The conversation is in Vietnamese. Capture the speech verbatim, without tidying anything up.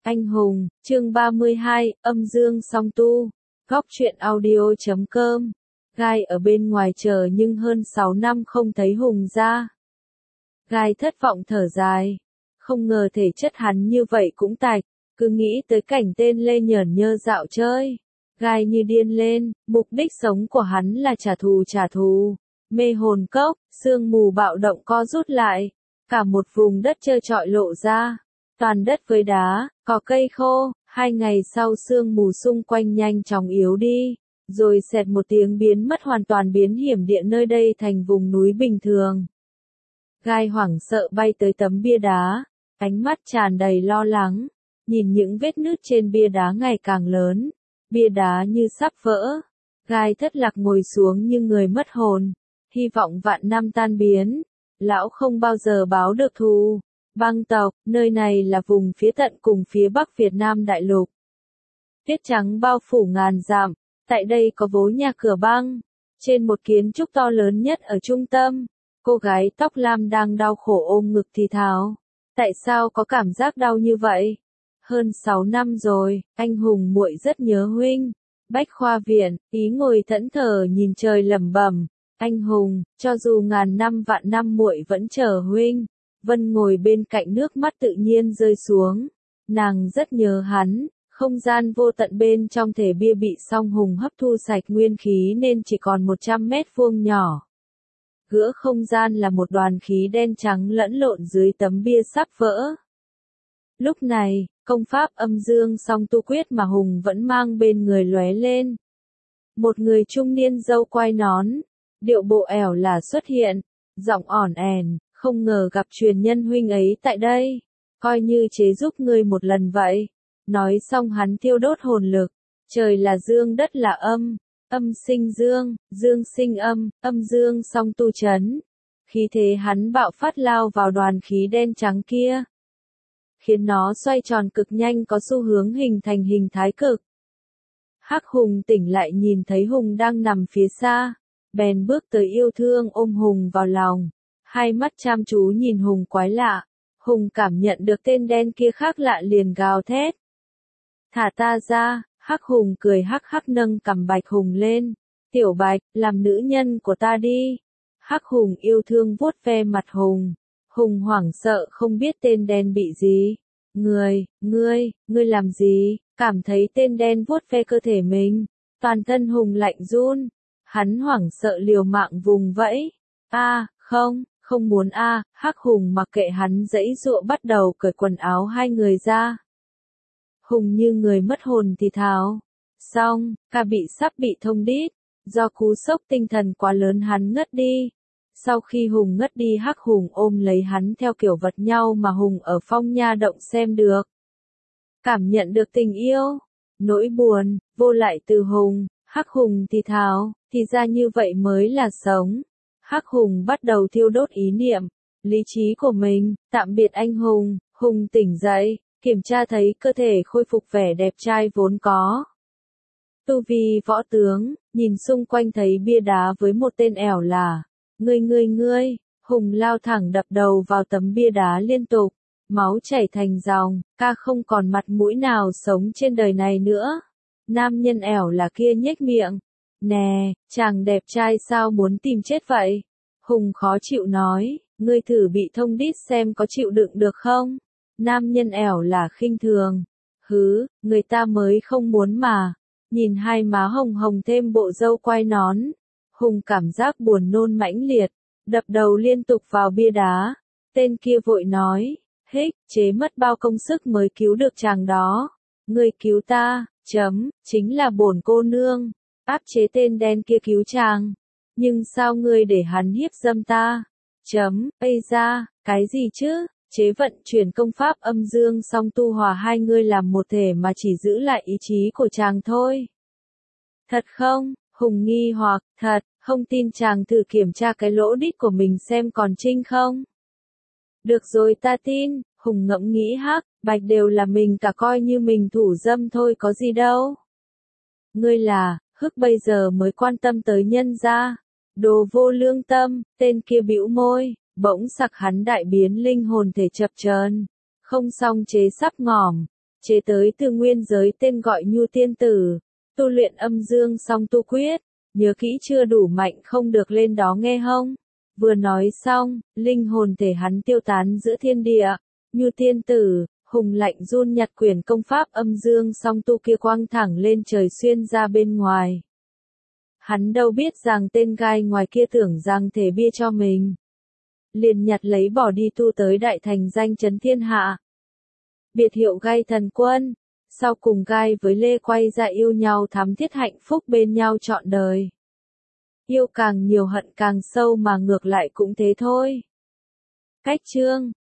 Anh hùng, chương ba mươi hai, âm dương song tu. Góc truyện audio chấm com. Gai ở bên ngoài chờ nhưng hơn sáu năm không thấy Hùng ra. Gai thất vọng thở dài. Không ngờ thể chất hắn như vậy cũng tạch, cứ nghĩ tới cảnh tên Lê Nhởn Nhơ dạo chơi. Gai như điên lên, mục đích sống của hắn là trả thù trả thù. Mê hồn cốc, sương mù bạo động co rút lại. Cả một vùng đất trơ trọi lộ ra. Toàn đất với đá, có cây khô, hai ngày sau sương mù xung quanh nhanh chóng yếu đi, rồi xẹt một tiếng biến mất hoàn toàn biến hiểm địa nơi đây thành vùng núi bình thường. Gai hoảng sợ bay tới tấm bia đá, ánh mắt tràn đầy lo lắng, nhìn những vết nứt trên bia đá ngày càng lớn, bia đá như sắp vỡ. Gai thất lạc ngồi xuống như người mất hồn, hy vọng vạn năm tan biến, lão không bao giờ báo được thù. Băng tộc, nơi này là vùng phía tận cùng phía bắc Việt Nam đại lục. Tuyết trắng bao phủ ngàn dặm, tại đây có vố nhà cửa băng. Trên một kiến trúc to lớn nhất ở trung tâm, cô gái tóc lam đang đau khổ ôm ngực thì thào. Tại sao có cảm giác đau như vậy? Hơn sáu năm rồi, anh Hùng muội rất nhớ huynh. Bách khoa viện, ý ngồi thẫn thờ nhìn trời lẩm bẩm. Anh Hùng, cho dù ngàn năm vạn năm muội vẫn chờ huynh. Vân ngồi bên cạnh nước mắt tự nhiên rơi xuống. Nàng rất nhớ hắn, không gian vô tận bên trong thể bia bị song Hùng hấp thu sạch nguyên khí nên chỉ còn một trăm mét vuông nhỏ. Giữa không gian là một đoàn khí đen trắng lẫn lộn dưới tấm bia sắp vỡ. Lúc này, công pháp âm dương song tu quyết mà Hùng vẫn mang bên người lóe lên. Một người trung niên râu quai nón, điệu bộ ẻo là xuất hiện, giọng ỏn ẻn. Không ngờ gặp truyền nhân huynh ấy tại đây, coi như chế giúp ngươi một lần vậy. Nói xong hắn thiêu đốt hồn lực, trời là dương đất là âm, âm sinh dương, dương sinh âm, âm dương song tu chấn. Khí thế hắn bạo phát lao vào đoàn khí đen trắng kia, khiến nó xoay tròn cực nhanh có xu hướng hình thành hình thái cực. Hắc Hùng tỉnh lại nhìn thấy Hùng đang nằm phía xa, bèn bước tới yêu thương ôm Hùng vào lòng. Hai mắt chăm chú nhìn Hùng quái lạ, Hùng cảm nhận được tên đen kia khác lạ liền gào thét. Thả ta ra, Hắc Hùng cười hắc hắc nâng cằm Bạch Hùng lên. Tiểu Bạch, làm nữ nhân của ta đi. Hắc Hùng yêu thương vuốt ve mặt Hùng. Hùng hoảng sợ không biết tên đen bị gì. Người, ngươi, ngươi làm gì? Cảm thấy tên đen vuốt ve cơ thể mình. Toàn thân Hùng lạnh run. Hắn hoảng sợ liều mạng vùng vẫy. A, không. Không muốn a, à, Hắc Hùng mặc kệ hắn giãy giụa bắt đầu cởi quần áo hai người ra. Hùng như người mất hồn thì thào. Xong, ca bị sắp bị thông đít, do cú sốc tinh thần quá lớn hắn ngất đi. Sau khi Hùng ngất đi Hắc Hùng ôm lấy hắn theo kiểu vật nhau mà Hùng ở Phong Nha Động xem được. Cảm nhận được tình yêu, nỗi buồn, vô lại từ Hùng, Hắc Hùng thì thào, thì ra như vậy mới là sống. Hắc Hùng bắt đầu thiêu đốt ý niệm, lý trí của mình. Tạm biệt anh Hùng. Hùng tỉnh dậy, kiểm tra thấy cơ thể khôi phục vẻ đẹp trai vốn có. Tu vi võ tướng, nhìn xung quanh thấy bia đá với một tên ẻo là, ngươi ngươi ngươi, Hùng lao thẳng đập đầu vào tấm bia đá liên tục, máu chảy thành dòng, ca không còn mặt mũi nào sống trên đời này nữa. Nam nhân ẻo là kia nhếch miệng. Nè, chàng đẹp trai sao muốn tìm chết vậy? Hùng khó chịu nói, ngươi thử bị thông đít xem có chịu đựng được không? Nam nhân ẻo là khinh thường. Hứ, người ta mới không muốn mà. Nhìn hai má hồng hồng thêm bộ râu quai nón. Hùng cảm giác buồn nôn mãnh liệt, đập đầu liên tục vào bia đá. Tên kia vội nói, hích, chế mất bao công sức mới cứu được chàng đó. Ngươi cứu ta, chấm, chính là bổn cô nương. Áp chế tên đen kia cứu chàng. Nhưng sao ngươi để hắn hiếp dâm ta? Chấm, ây ra, cái gì chứ? Chế vận chuyển công pháp âm dương song tu hòa hai ngươi làm một thể mà chỉ giữ lại ý chí của chàng thôi. Thật không? Hùng nghi hoặc, thật, không tin chàng thử kiểm tra cái lỗ đít của mình xem còn trinh không? Được rồi ta tin, Hùng ngẫm nghĩ hắc, Bạch đều là mình cả coi như mình thủ dâm thôi có gì đâu. Ngươi là, Hức bây giờ mới quan tâm tới nhân gia. Đồ vô lương tâm, tên kia bĩu môi, bỗng sặc hắn đại biến linh hồn thể chập chờn. Không xong chế sắp ngỏm, chế tới từ nguyên giới tên gọi Nhu Tiên Tử, tu luyện âm dương song tu quyết, nhớ kỹ chưa đủ mạnh không được lên đó nghe hông. Vừa nói xong, linh hồn thể hắn tiêu tán giữa thiên địa, Nhu Tiên Tử, hùng lạnh run nhặt quyển công pháp âm dương song tu kia quăng thẳng lên trời xuyên ra bên ngoài. Hắn đâu biết rằng tên gai ngoài kia tưởng rằng thể bia cho mình. Liền nhặt lấy bỏ đi tu tới đại thành danh chấn thiên hạ. Biệt hiệu gai thần quân, sau cùng gai với Lê quay ra yêu nhau thắm thiết hạnh phúc bên nhau trọn đời. Yêu càng nhiều hận càng sâu mà ngược lại cũng thế thôi. Cách chương